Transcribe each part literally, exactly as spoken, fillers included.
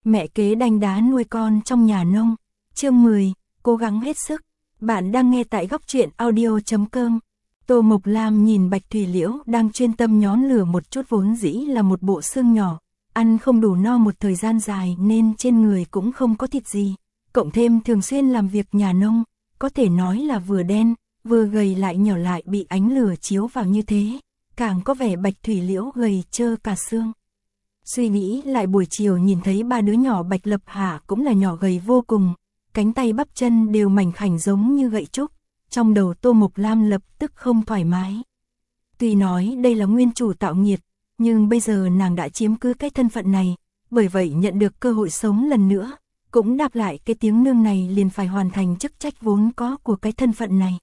Mẹ kế đanh đá nuôi con trong nhà nông. Chương mười, cố gắng hết sức. Bạn đang nghe tại góc truyện audio chấm com. Tô Mộc Lam nhìn Bạch Thủy Liễu đang chuyên tâm nhón lửa một chút, vốn dĩ là một bộ xương nhỏ, ăn không đủ no một thời gian dài nên trên người cũng không có thịt gì, cộng thêm thường xuyên làm việc nhà nông, có thể nói là vừa đen, vừa gầy lại nhỏ lại bị ánh lửa chiếu vào như thế, càng có vẻ Bạch Thủy Liễu gầy trơ cả xương. Suy nghĩ lại buổi chiều nhìn thấy ba đứa nhỏ Bạch Lập Hạ cũng là nhỏ gầy vô cùng, cánh tay bắp chân đều mảnh khảnh giống như gậy trúc, trong đầu Tô Mộc Lam lập tức không thoải mái. Tuy nói đây là nguyên chủ tạo nghiệt, nhưng bây giờ nàng đã chiếm cứ cái thân phận này, bởi vậy nhận được cơ hội sống lần nữa, cũng đáp lại cái tiếng nương này liền phải hoàn thành chức trách vốn có của cái thân phận này.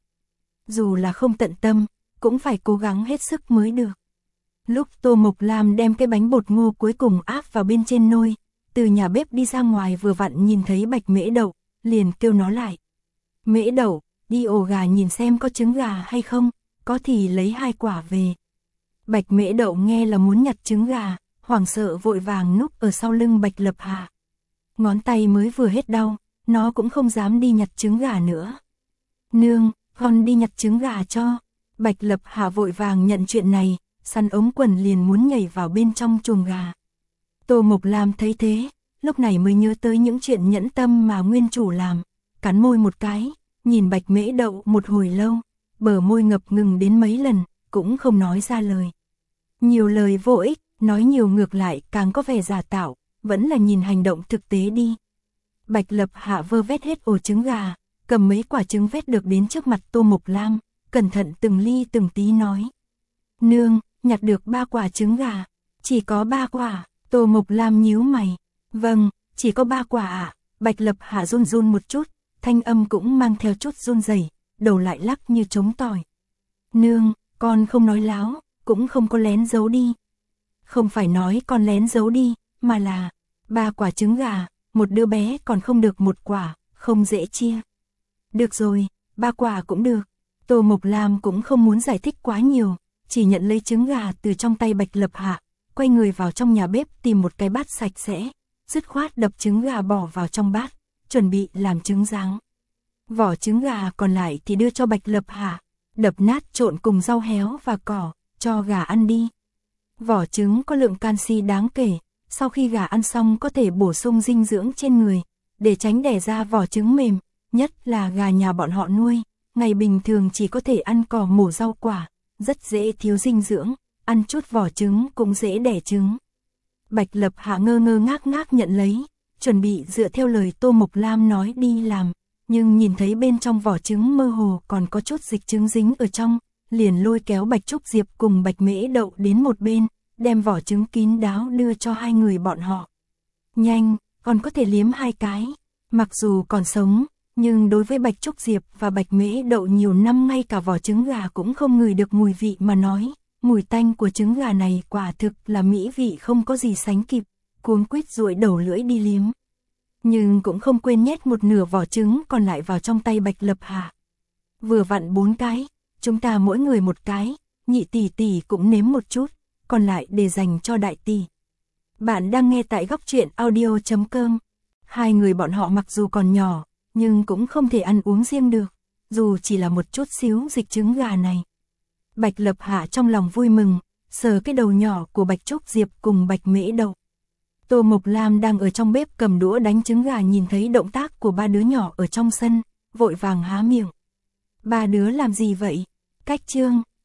Dù là không tận tâm, cũng phải cố gắng hết sức mới được. Lúc Tô Mộc Lam đem cái bánh bột ngô cuối cùng áp vào bên trên nôi, từ nhà bếp đi ra ngoài vừa vặn nhìn thấy Bạch Mễ Đậu, liền kêu nó lại. Mễ Đậu, đi ổ gà nhìn xem có trứng gà hay không, có thì lấy hai quả về. Bạch Mễ Đậu nghe là muốn nhặt trứng gà, hoảng sợ vội vàng núp ở sau lưng Bạch Lập Hạ. Ngón tay mới vừa hết đau, nó cũng không dám đi nhặt trứng gà nữa. Nương, con đi nhặt trứng gà cho. Bạch Lập Hạ vội vàng nhận chuyện này, săn ống quần liền muốn nhảy vào bên trong chuồng gà. Tô Mộc Lam thấy thế, lúc này mới nhớ tới những chuyện nhẫn tâm mà nguyên chủ làm, cắn môi một cái, nhìn Bạch Mễ Đậu một hồi lâu, bờ môi ngập ngừng đến mấy lần, cũng không nói ra lời. Nhiều lời vô ích, nói nhiều ngược lại càng có vẻ giả tạo, vẫn là nhìn hành động thực tế đi. Bạch Lập Hạ vơ vét hết ổ trứng gà, cầm mấy quả trứng vét được đến trước mặt Tô Mộc Lam, cẩn thận từng ly từng tí nói. Nương, nhặt được ba quả trứng gà, chỉ có ba quả. Tô Mộc Lam nhíu mày. Vâng, chỉ có ba quả ạ. À? Bạch Lập Hạ run run một chút, thanh âm cũng mang theo chút run rẩy, đầu lại lắc như trống tỏi. Nương, con không nói láo, cũng không có lén giấu đi. Không phải nói con lén giấu đi, mà là ba quả trứng gà, một đứa bé còn không được một quả, không dễ chia. Được rồi, ba quả cũng được. Tô Mộc Lam cũng không muốn giải thích quá nhiều, chỉ nhận lấy trứng gà từ trong tay Bạch Lập Hạ, quay người vào trong nhà bếp tìm một cái bát sạch sẽ, dứt khoát đập trứng gà bỏ vào trong bát, chuẩn bị làm trứng ráng. Vỏ trứng gà còn lại thì đưa cho Bạch Lập Hạ, đập nát trộn cùng rau héo và cỏ, cho gà ăn đi. Vỏ trứng có lượng canxi đáng kể, sau khi gà ăn xong có thể bổ sung dinh dưỡng trên người, để tránh đẻ ra vỏ trứng mềm, nhất là gà nhà bọn họ nuôi, ngày bình thường chỉ có thể ăn cỏ mổ rau quả, rất dễ thiếu dinh dưỡng, ăn chút vỏ trứng cũng dễ đẻ trứng. Bạch Lập Hạ ngơ ngơ ngác ngác nhận lấy, chuẩn bị dựa theo lời Tô Mộc Lam nói đi làm, nhưng nhìn thấy bên trong vỏ trứng mơ hồ còn có chút dịch trứng dính ở trong, liền lôi kéo Bạch Trúc Diệp cùng Bạch Mễ Đậu đến một bên, đem vỏ trứng kín đáo đưa cho hai người bọn họ. Nhanh, còn có thể liếm hai cái. Mặc dù còn sống, nhưng đối với Bạch Trúc Diệp và Bạch Mễ Đậu nhiều năm ngay cả vỏ trứng gà cũng không ngửi được mùi vị mà nói, mùi tanh của trứng gà này quả thực là mỹ vị không có gì sánh kịp, cuống quýt duỗi đầu lưỡi đi liếm. Nhưng cũng không quên nhét một nửa vỏ trứng còn lại vào trong tay Bạch Lập Hạ. Vừa vặn bốn cái, chúng ta mỗi người một cái, nhị tỷ tỷ cũng nếm một chút, còn lại để dành cho đại tỷ. Bạn đang nghe tại góc truyện audio chấm com. Hai người bọn họ mặc dù còn nhỏ, nhưng cũng không thể ăn uống riêng được, dù chỉ là một chút xíu dịch trứng gà này. Bạch Lập Hạ trong lòng vui mừng, sờ cái đầu nhỏ của Bạch Trúc Diệp cùng Bạch Mễ Đậu. Tô Mộc Lam đang ở trong bếp cầm đũa đánh trứng gà nhìn thấy động tác của ba đứa nhỏ ở trong sân, vội vàng há miệng. Ba đứa làm gì vậy? Cách trương,